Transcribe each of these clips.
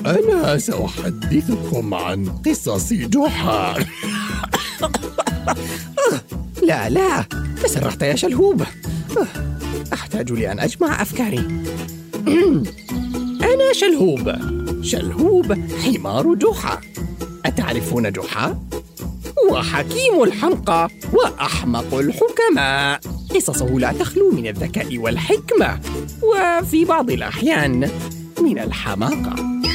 أنا سأحدثكم عن قصص جحا. لا تسرحت يا شلهوب. أحتاج لأن أجمع أفكاري. أنا شلهوب حمار جحا. أتعرفون جحا؟ هو حكيم الحمقى وأحمق الحكماء. قصصه لا تخلو من الذكاء والحكمة، وفي بعض الأحيان من الحماقة.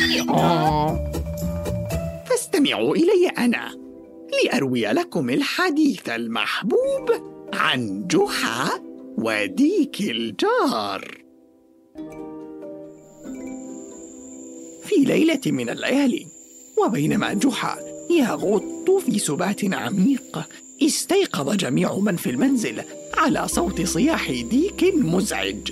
فاستمعوا إلي أنا لأروي لكم الحديث المحبوب عن جحا وديك الجار. في ليلة من الليالي، وبينما جحا يغط في سبات عميق، استيقظ جميع من في المنزل على صوت صياح ديك مزعج.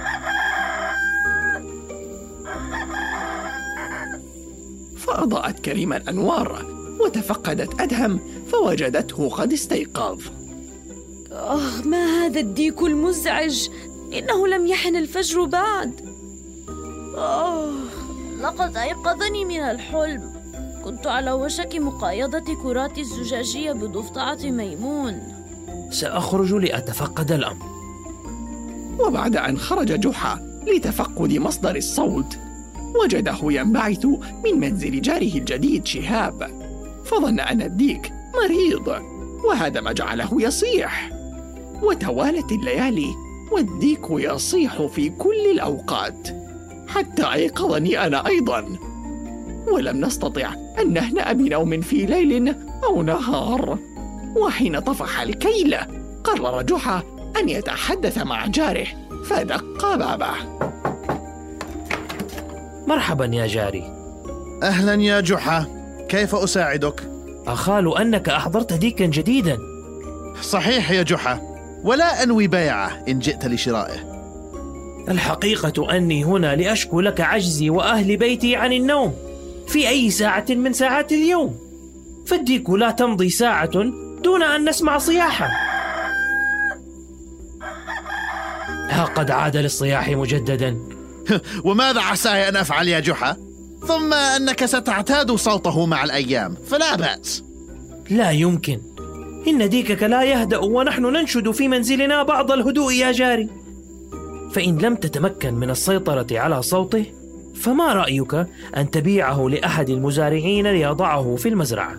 فأضاءت كريمة الأنوار وتفقدت أدهم فوجدته قد استيقظ. ما هذا الديك المزعج؟ إنه لم يحن الفجر بعد. لقد أيقظني من الحلم. كنت على وشك مقايضة كرات الزجاجية بضفدعة ميمون. سأخرج لأتفقد الأمر. وبعد أن خرج جحا لتفقد مصدر الصوت، وجده ينبعث من منزل جاره الجديد شهاب، فظن أن الديك مريض، وهذا ما جعله يصيح. وتوالت الليالي والديك يصيح في كل الأوقات، حتى أيقظني أنا أيضا، ولم نستطع أن نهنأ بنوم في ليل أو نهار. وحين طفح الكيل، قرر جحا أن يتحدث مع جاره، فدق بابه. مرحبا يا جاري. أهلا يا جحا، كيف أساعدك؟ أخال أنك أحضرت ديكا جديدا. صحيح يا جحا، ولا أنوي بيعه إن جئت لشرائه. الحقيقة أني هنا لأشكو لك عجزي وأهل بيتي عن النوم في أي ساعة من ساعات اليوم، فالديك لا تمضي ساعة دون أن نسمع صياحا. ها قد عاد للصياح مجددا. وماذا عساي أن أفعل يا جحا؟ ثم أنك ستعتاد صوته مع الأيام، فلا بأس. لا يمكن، إن ديكك لا يهدأ ونحن ننشد في منزلنا بعض الهدوء يا جاري. فإن لم تتمكن من السيطرة على صوته، فما رأيك أن تبيعه لأحد المزارعين ليضعه في المزرعة؟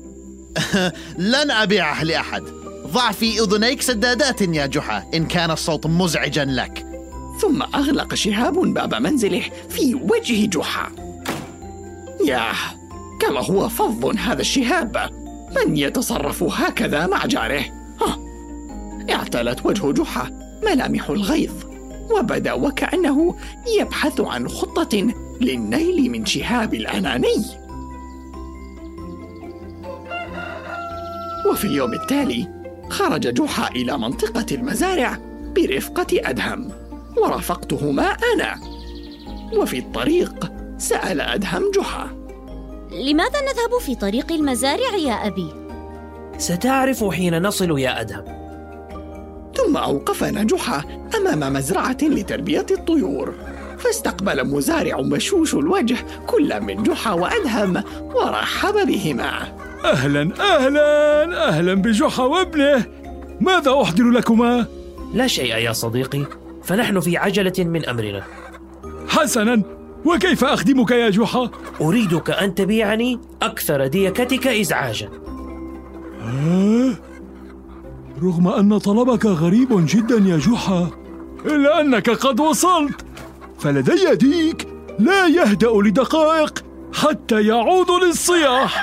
لن أبيعه لأحد. ضع في أذنيك سدادات يا جحا إن كان الصوت مزعجا لك. ثم أغلق شهاب باب منزله في وجه جحا. ياه، كما هو فظ هذا الشهاب! من يتصرف هكذا مع جاره؟ اعتلت وجه جحا ملامح الغيظ، وبدا وكأنه يبحث عن خطة للنيل من شهاب الأناني. وفي اليوم التالي خرج جحا إلى منطقة المزارع برفقة أدهم، ورافقتهما أنا. وفي الطريق سأل أدهم جحا: لماذا نذهب في طريق المزارع يا أبي؟ ستعرف حين نصل يا أدهم. ثم أوقفنا جحا أمام مزرعة لتربية الطيور، فاستقبل مزارع بشوش الوجه كل من جحا وأدهم ورحب بهما. أهلا بجحا وابنه، ماذا أحضر لكما؟ لا شيء يا صديقي، فنحن في عجلة من أمرنا. حسنا، وكيف أخدمك يا جحا؟ أريدك أن تبيعني أكثر ديكتك إزعاجا. رغم أن طلبك غريب جدا يا جحا، إلا أنك قد وصلت، فلدي ديك لا يهدأ لدقائق حتى يعود للصياح.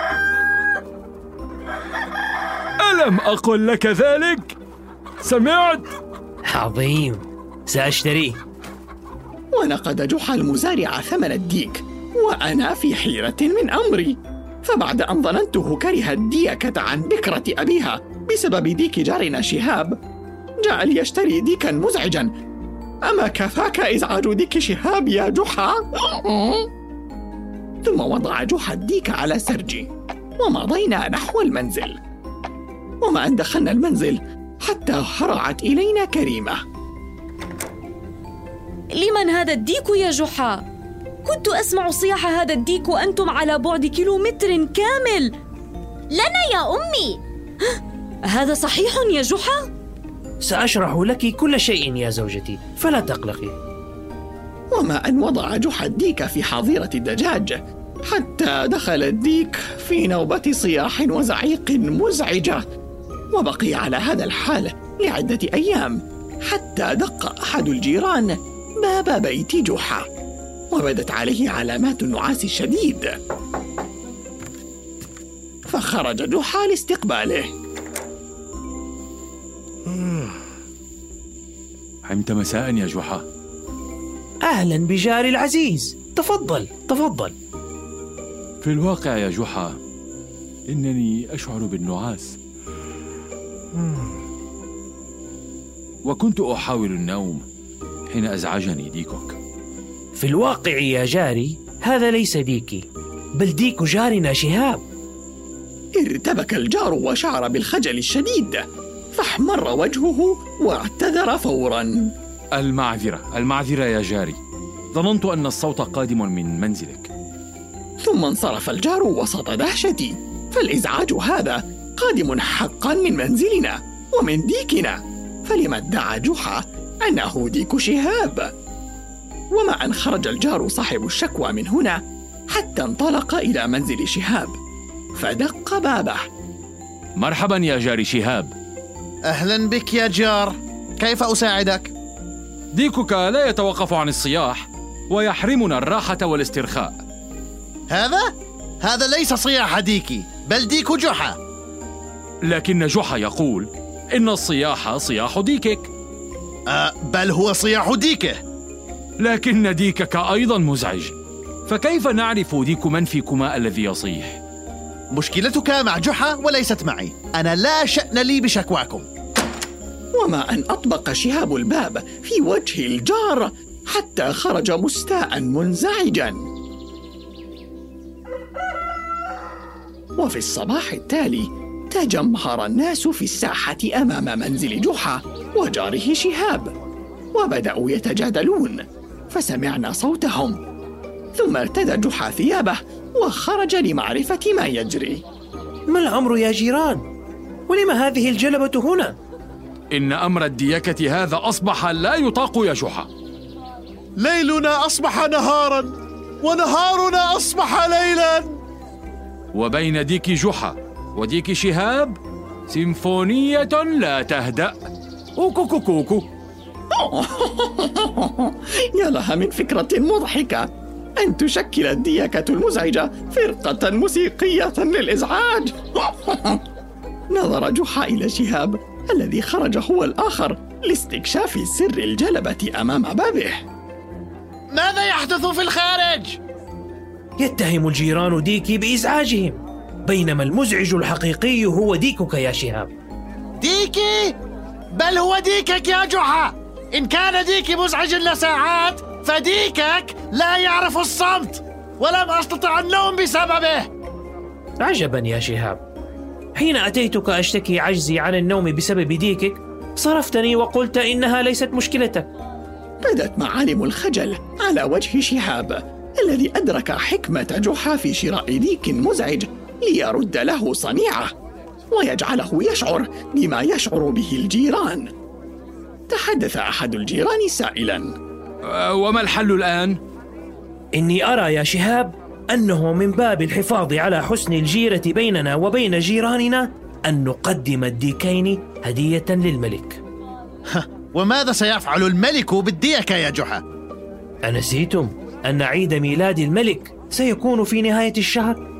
ألم أقل لك ذلك؟ سمعت؟ عظيم، سأشتريه. ونقد جحا المزارع ثمن الديك، وأنا في حيرة من أمري. فبعد أن ظننته كره الديكة عن بكرة أبيها بسبب ديك جارنا شهاب، جاء ليشتري ديكا مزعجا. أما كفاك إزعاج ديك شهاب يا جحا؟ ثم وضع جحا الديك على سرجي، ومضينا نحو المنزل. وما أن دخلنا المنزل حتى هرعت إلينا كريمة. لمن هذا الديك يا جحا؟ كنت أسمع صياح هذا الديك وأنتم على بعد كيلومتر كامل. لنا يا أمي. هذا صحيح يا جحا؟ سأشرح لك كل شيء يا زوجتي، فلا تقلقي. وما أن وضع جحا الديك في حظيرة الدجاج حتى دخل الديك في نوبة صياح وزعيق مزعجة، وبقي على هذا الحال لعدة أيام حتى دق أحد الجيران باب بيت جحا، وبدت عليه علامات النعاس الشديد، فخرج جحا لاستقباله. حمت مساء يا جحا. أهلا بجاري العزيز، تفضل تفضل. في الواقع يا جحا إنني أشعر بالنعاس، وكنت أحاول النوم حين أزعجني ديكك. في الواقع يا جاري هذا ليس ديكي، بل ديك جارنا شهاب. ارتبك الجار وشعر بالخجل الشديد، فاحمر وجهه واعتذر فوراً. المعذرة يا جاري، ظننت أن الصوت قادم من منزلك. ثم انصرف الجار وسط دهشتي، فالإزعاج هذا قادم حقاً من منزلنا ومن ديكنا، فلما ادعى جحا أنه ديك شهاب؟ وما أن خرج الجار صاحب الشكوى من هنا حتى انطلق إلى منزل شهاب، فدق بابه. مرحبا يا جاري شهاب. أهلا بك يا جار، كيف أساعدك؟ ديكك لا يتوقف عن الصياح ويحرمنا الراحة والاسترخاء. هذا ليس صياح ديكي، بل ديك جحا. لكن جحا يقول إن الصياح صياح ديكك. بل هو صياح ديكه. لكن ديكك أيضا مزعج، فكيف نعرف ديك من فيكما الذي يصيح؟ مشكلتك مع جحا وليست معي، أنا لا شأن لي بشكواكم. وما أن أطبق شهاب الباب في وجه الجار حتى خرج مستاء منزعجا. وفي الصباح التالي تجمهر الناس في الساحة أمام منزل جحا وجاره شهاب، وبدأوا يتجادلون، فسمعنا صوتهم، ثم ارتدى جحا ثيابه وخرج لمعرفة ما يجري. ما الأمر يا جيران؟ ولما هذه الجلبة هنا؟ إن أمر الديكة هذا أصبح لا يطاق يا جحا. ليلنا أصبح نهارا ونهارنا أصبح ليلا، وبين ديك جحا وديك شهاب سيمفونية لا تهدأ. أوكوكوكوكو. يا لها من فكرة مضحكة، أن تشكل الديكة المزعجة فرقة موسيقية للإزعاج. نظر جحا إلى شهاب الذي خرج هو الآخر لاستكشاف سر الجلبة أمام بابه. ماذا يحدث في الخارج؟ يتهم الجيران ديكي بإزعاجهم، بينما المزعج الحقيقي هو ديكك يا شهاب. ديكي؟ بل هو ديكك يا جحا. إن كان ديكي مزعج لساعات فديكك لا يعرف الصمت، ولم أستطع النوم بسببه. عجبا يا شهاب، حين أتيتك أشتكي عجزي عن النوم بسبب ديكك صرفتني وقلت إنها ليست مشكلتك. بدت معالم الخجل على وجه شهاب الذي أدرك حكمة جحا في شراء ديك مزعج ليرد له صنيعه ويجعله يشعر بما يشعر به الجيران. تحدث أحد الجيران سائلا: وما الحل الآن؟ إني أرى يا شهاب أنه من باب الحفاظ على حسن الجيرة بيننا وبين جيراننا أن نقدم الديكين هدية للملك. وماذا سيفعل الملك بالديكة يا جحا؟ أنسيتم أن عيد ميلاد الملك سيكون في نهاية الشهر؟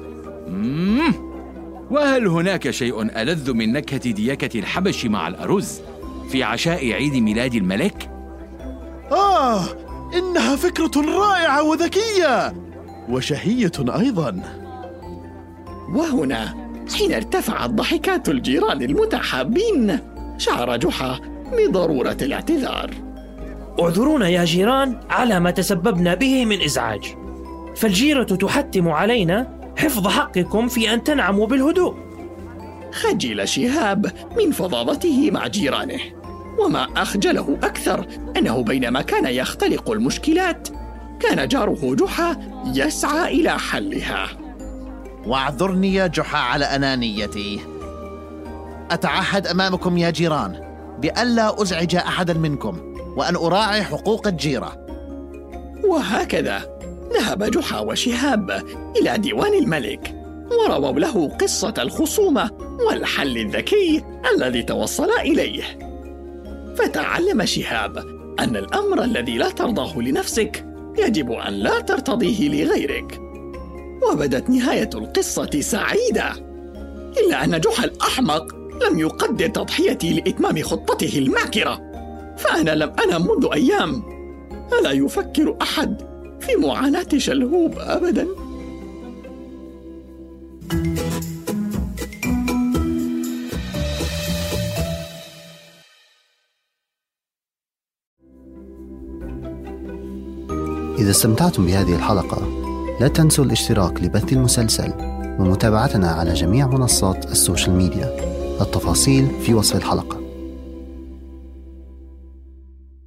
وهل هناك شيء ألذ من نكهة ديكة الحبش مع الأرز في عشاء عيد ميلاد الملك؟ إنها فكرة رائعة وذكية وشهية أيضا. وهنا حين ارتفعت ضحكات الجيران المتحابين شعر جحا بضرورة الاعتذار. اعذرونا يا جيران على ما تسببنا به من إزعاج، فالجيرة تحتم علينا حفظ حقكم في أن تنعموا بالهدوء. خجل شهاب من فظاظته مع جيرانه، وما أخجله أكثر أنه بينما كان يختلق المشكلات كان جاره جحا يسعى إلى حلها. واعذرني يا جحا على أنانيتي. أتعهد أمامكم يا جيران بألا أزعج أحدا منكم وأن أراعي حقوق الجيرة. وهكذا ذهب جحا وشهاب إلى ديوان الملك ورووا له قصة الخصومة والحل الذكي الذي توصل إليه. فتعلم شهاب أن الأمر الذي لا ترضاه لنفسك يجب أن لا ترتضيه لغيرك. وبدت نهاية القصة سعيدة، إلا أن جحا الأحمق لم يقدر تضحيتي لإتمام خطته الماكرة، فأنا لم أنم منذ أيام. ألا يفكر أحد في معاناة شلهوب أبداً؟ إذا استمتعتم بهذه الحلقة لا تنسوا الاشتراك لبث المسلسل ومتابعتنا على جميع منصات السوشيال ميديا. التفاصيل في وصف الحلقة.